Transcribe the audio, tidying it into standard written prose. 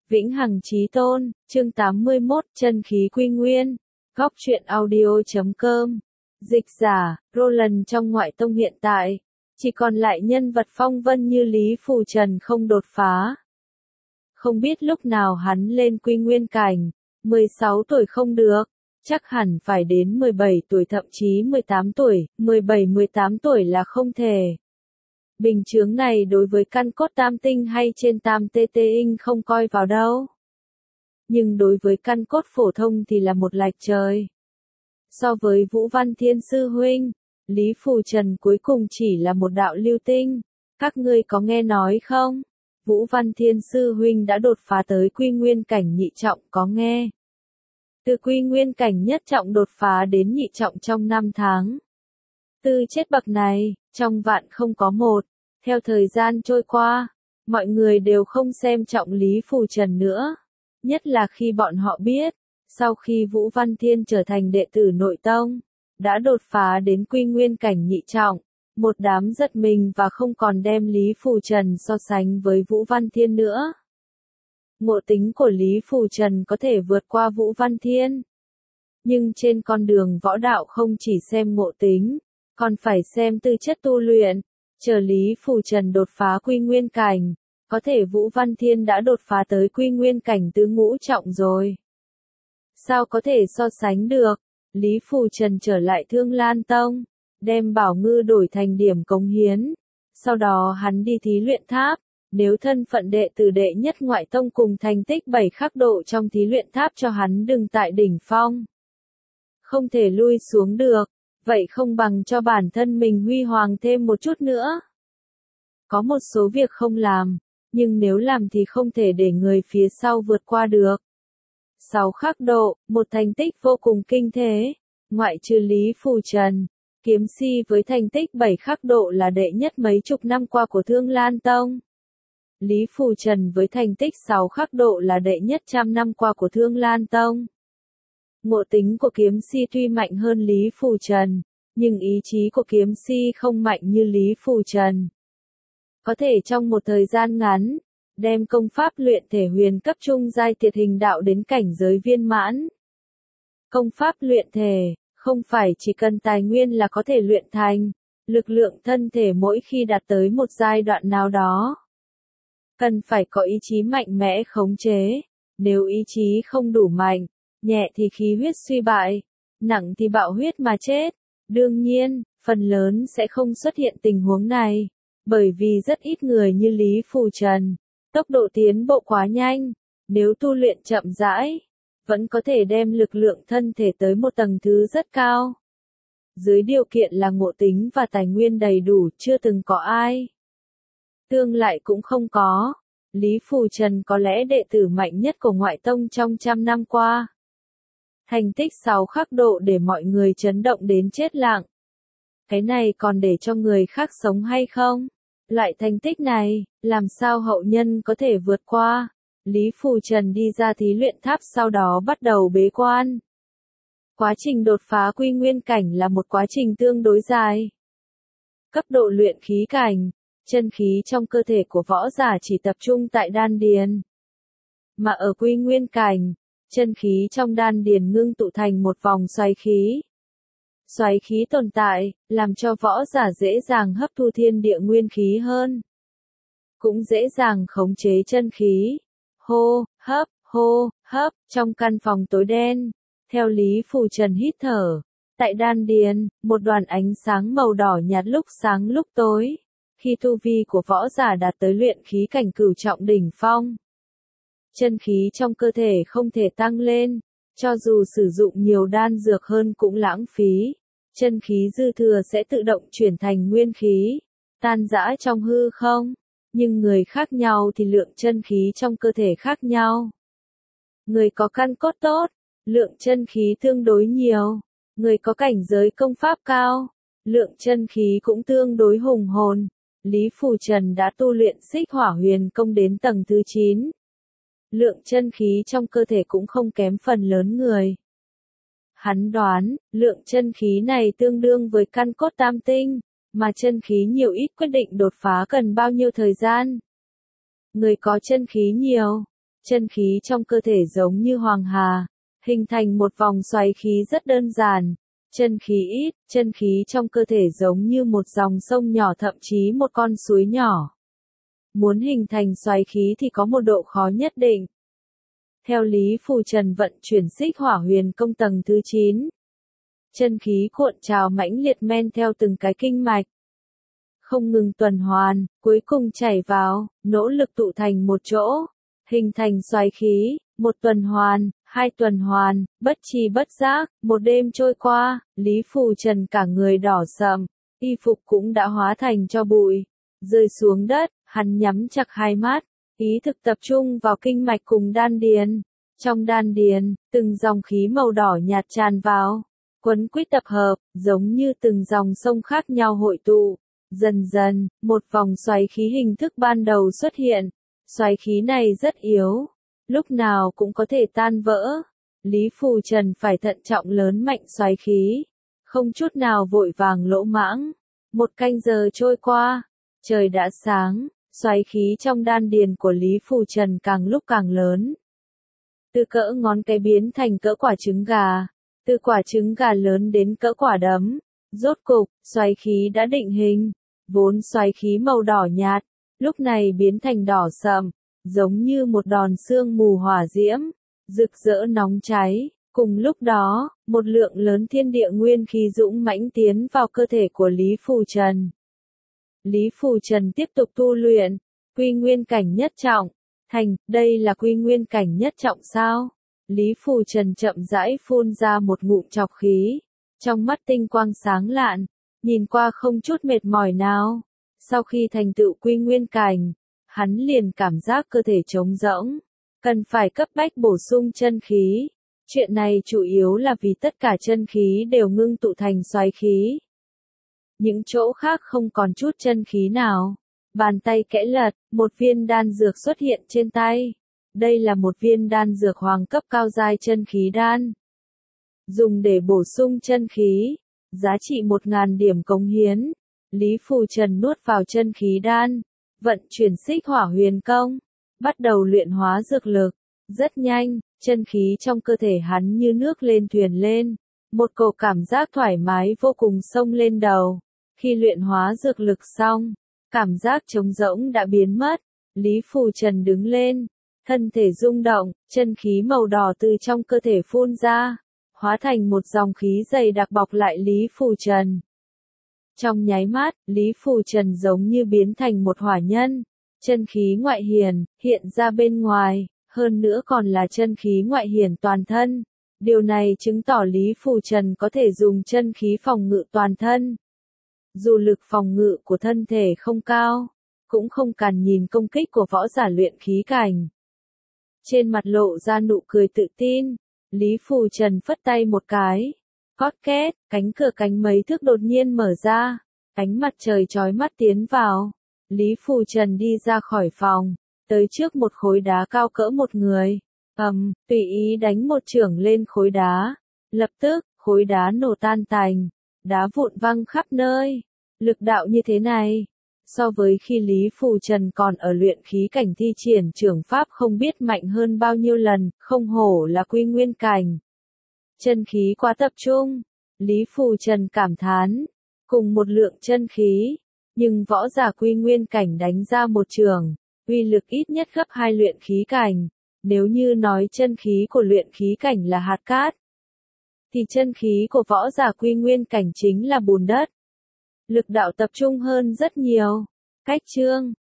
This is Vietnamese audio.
Vĩnh Hằng Chí Tôn, chương 81, chân khí quy nguyên. Góc truyện audio.com. Dịch giả, Roland trong ngoại tông hiện tại, chỉ còn lại nhân vật phong vân như Lý Phù Trần không đột phá. Không biết lúc nào hắn lên quy nguyên cảnh, 16 tuổi không được, chắc hẳn phải đến 17 tuổi thậm chí 18 tuổi, 17-18 tuổi là không thể. Bình chướng này đối với căn cốt tam tinh hay trên tam tê tê inh không coi vào đâu. Nhưng đối với căn cốt phổ thông thì là một lệch trời. So với Vũ Văn Thiên Sư Huynh, Lý Phù Trần cuối cùng chỉ là một đạo lưu tinh. Các ngươi có nghe nói không? Vũ Văn Thiên Sư Huynh đã đột phá tới quy nguyên cảnh nhị trọng, có nghe? Từ quy nguyên cảnh nhất trọng đột phá đến nhị trọng trong 5 tháng. Tư chất bậc này, trong vạn không có một. Theo thời gian trôi qua, mọi người đều không xem trọng Lý Phù Trần nữa. Nhất là khi bọn họ biết, sau khi Vũ Văn Thiên trở thành đệ tử nội tông, đã đột phá đến quy nguyên cảnh nhị trọng, một đám giật mình và không còn đem Lý Phù Trần so sánh với Vũ Văn Thiên nữa. Ngộ tính của Lý Phù Trần có thể vượt qua Vũ Văn Thiên. Nhưng trên con đường võ đạo không chỉ xem ngộ tính, còn phải xem tư chất tu luyện. Chờ Lý Phù Trần đột phá quy nguyên cảnh, có thể Vũ Văn Thiên đã đột phá tới quy nguyên cảnh tứ ngũ trọng rồi. Sao có thể so sánh được? Lý Phù Trần trở lại Thương Lan Tông, đem Bảo Ngư đổi thành điểm cống hiến. Sau đó hắn đi thí luyện tháp, nếu thân phận đệ tử đệ nhất ngoại tông cùng thành tích 7 khắc độ trong thí luyện tháp cho hắn đừng tại đỉnh phong. Không thể lui xuống được. Vậy không bằng cho bản thân mình huy hoàng thêm một chút nữa. Có một số việc không làm, nhưng nếu làm thì không thể để người phía sau vượt qua được. 6 khắc độ, một thành tích vô cùng kinh thế. Ngoại trừ Lý Phù Trần, kiếm si với thành tích 7 khắc độ là đệ nhất mấy chục năm qua của Thương Lan Tông. Lý Phù Trần với thành tích 6 khắc độ là đệ nhất trăm năm qua của Thương Lan Tông. Ngộ tính của kiếm si tuy mạnh hơn Lý Phù Trần, nhưng ý chí của kiếm si không mạnh như Lý Phù Trần. Có thể trong một thời gian ngắn, đem công pháp luyện thể huyền cấp trung giai tiệt hình đạo đến cảnh giới viên mãn. Công pháp luyện thể, không phải chỉ cần tài nguyên là có thể luyện thành, lực lượng thân thể mỗi khi đạt tới một giai đoạn nào đó. Cần phải có ý chí mạnh mẽ khống chế, nếu ý chí không đủ mạnh, nhẹ thì khí huyết suy bại, nặng thì bạo huyết mà chết. Đương nhiên, phần lớn sẽ không xuất hiện tình huống này, bởi vì rất ít người như Lý Phù Trần, tốc độ tiến bộ quá nhanh, nếu tu luyện chậm rãi, vẫn có thể đem lực lượng thân thể tới một tầng thứ rất cao. Dưới điều kiện là ngộ tính và tài nguyên đầy đủ, chưa từng có ai. Tương lại cũng không có. Lý Phù Trần có lẽ đệ tử mạnh nhất của ngoại tông trong trăm năm qua. Thành tích 6 khắc độ để mọi người chấn động đến chết lặng. Cái này còn để cho người khác sống hay không? Loại thành tích này, làm sao hậu nhân có thể vượt qua? Lý Phù Trần đi ra thí luyện tháp sau đó bắt đầu bế quan. Quá trình đột phá quy nguyên cảnh là một quá trình tương đối dài. Cấp độ luyện khí cảnh, chân khí trong cơ thể của võ giả chỉ tập trung tại đan điền. Mà ở quy nguyên cảnh, chân khí trong đan điền ngưng tụ thành một vòng xoáy khí. Xoáy khí tồn tại, làm cho võ giả dễ dàng hấp thu thiên địa nguyên khí hơn. Cũng dễ dàng khống chế chân khí. Hô, hấp, trong căn phòng tối đen. Theo Lý Phù Trần hít thở. Tại đan điền, một đoàn ánh sáng màu đỏ nhạt lúc sáng lúc tối. Khi tu vi của võ giả đạt tới luyện khí cảnh cửu trọng đỉnh phong. Chân khí trong cơ thể không thể tăng lên, cho dù sử dụng nhiều đan dược hơn cũng lãng phí. Chân khí dư thừa sẽ tự động chuyển thành nguyên khí, tan rã trong hư không. Nhưng người khác nhau thì lượng chân khí trong cơ thể khác nhau. Người có căn cốt tốt, lượng chân khí tương đối nhiều. Người có cảnh giới công pháp cao, lượng chân khí cũng tương đối hùng hồn. Lý Phù Trần đã tu luyện Xích Hỏa Huyền Công đến tầng thứ 9. Lượng chân khí trong cơ thể cũng không kém phần lớn người. Hắn đoán, lượng chân khí này tương đương với căn cốt tam tinh, mà chân khí nhiều ít quyết định đột phá cần bao nhiêu thời gian. Người có chân khí nhiều, Chân khí trong cơ thể giống như hoàng hà, hình thành một vòng xoáy khí rất đơn giản. Chân khí ít, chân khí trong cơ thể giống như một dòng sông nhỏ, thậm chí một con suối nhỏ. Muốn hình thành xoáy khí thì có một độ khó nhất định. Theo Lý Phù Trần vận chuyển Xích Hỏa Huyền Công tầng thứ 9, chân khí cuộn trào mãnh liệt men theo từng cái kinh mạch, không ngừng tuần hoàn, cuối cùng chảy vào, nỗ lực tụ thành một chỗ, hình thành xoáy khí. Một tuần hoàn, hai tuần hoàn, bất tri bất giác, một đêm trôi qua, Lý Phù Trần cả người đỏ sậm, y phục cũng đã hóa thành tro bụi, rơi xuống đất. Hắn nhắm chặt hai mắt, ý thực tập trung vào kinh mạch cùng đan điền. Trong đan điền, từng dòng khí màu đỏ nhạt tràn vào, quấn quýt tập hợp, giống như từng dòng sông khác nhau hội tụ. Dần dần, một vòng xoáy khí hình thức ban đầu xuất hiện. Xoáy khí này rất yếu, lúc nào cũng có thể tan vỡ. Lý Phù Trần phải thận trọng lớn mạnh xoáy khí, không chút nào vội vàng lỗ mãng. Một canh giờ trôi qua, trời đã sáng. Xoáy khí trong đan điền của Lý Phù Trần càng lúc càng lớn. Từ cỡ ngón cái biến thành cỡ quả trứng gà, từ quả trứng gà lớn đến cỡ quả đấm. Rốt cục, xoáy khí đã định hình. Vốn xoáy khí màu đỏ nhạt, lúc này biến thành đỏ sậm, giống như một đòn sương mù hỏa diễm, rực rỡ nóng cháy. Cùng lúc đó, một lượng lớn thiên địa nguyên khí dũng mãnh tiến vào cơ thể của Lý Phù Trần. Lý Phù Trần tiếp tục tu luyện, quy nguyên cảnh nhất trọng, đây là quy nguyên cảnh nhất trọng sao? Lý Phù Trần chậm rãi phun ra một ngụm trọc khí, trong mắt tinh quang sáng lạn, nhìn qua không chút mệt mỏi nào. Sau khi thành tựu quy nguyên cảnh, hắn liền cảm giác cơ thể trống rỗng, cần phải cấp bách bổ sung chân khí. Chuyện này chủ yếu là vì tất cả chân khí đều ngưng tụ thành xoáy khí. Những chỗ khác không còn chút chân khí nào. Bàn tay kẽ lật, một viên đan dược xuất hiện trên tay. Đây là một viên đan dược hoàng cấp cao giai chân khí đan. Dùng để bổ sung chân khí, giá trị 1000 điểm cống hiến. Lý Phù Trần nuốt vào chân khí đan, vận chuyển Xích Hỏa Huyền Công, bắt đầu luyện hóa dược lực. Rất nhanh, chân khí trong cơ thể hắn như nước lên thuyền lên, một cổ cảm giác thoải mái vô cùng xông lên đầu. Khi luyện hóa dược lực xong, cảm giác trống rỗng đã biến mất. Lý Phù Trần đứng lên, thân thể rung động, chân khí màu đỏ từ trong cơ thể phun ra, hóa thành một dòng khí dày đặc bọc lại Lý Phù Trần. Trong nháy mắt, Lý Phù Trần giống như biến thành một hỏa nhân, chân khí ngoại hiển, hiện ra bên ngoài, hơn nữa còn là chân khí ngoại hiển toàn thân. Điều này chứng tỏ Lý Phù Trần có thể dùng chân khí phòng ngự toàn thân. Dù lực phòng ngự của thân thể không cao, cũng không cản nhìn công kích của võ giả luyện khí cảnh. Trên mặt lộ ra nụ cười tự tin, Lý Phù Trần phất tay một cái. Cót két, cánh cửa cánh mấy thước đột nhiên mở ra, ánh mặt trời chói mắt tiến vào. Lý Phù Trần đi ra khỏi phòng, tới trước một khối đá cao cỡ một người. Tùy ý đánh một chưởng lên khối đá. Lập tức, khối đá nổ tan tành, đá vụn văng khắp nơi. Lực đạo như thế này, so với khi Lý Phù Trần còn ở luyện khí cảnh thi triển chưởng pháp không biết mạnh hơn bao nhiêu lần, không hổ là quy nguyên cảnh. Chân khí quá tập trung, Lý Phù Trần cảm thán, cùng một lượng chân khí, nhưng võ giả quy nguyên cảnh đánh ra một chưởng, uy lực ít nhất gấp 2 luyện khí cảnh. Nếu như nói chân khí của luyện khí cảnh là hạt cát, thì chân khí của võ giả quy nguyên cảnh chính là bùn đất. Lực đạo tập trung hơn rất nhiều. Cách chương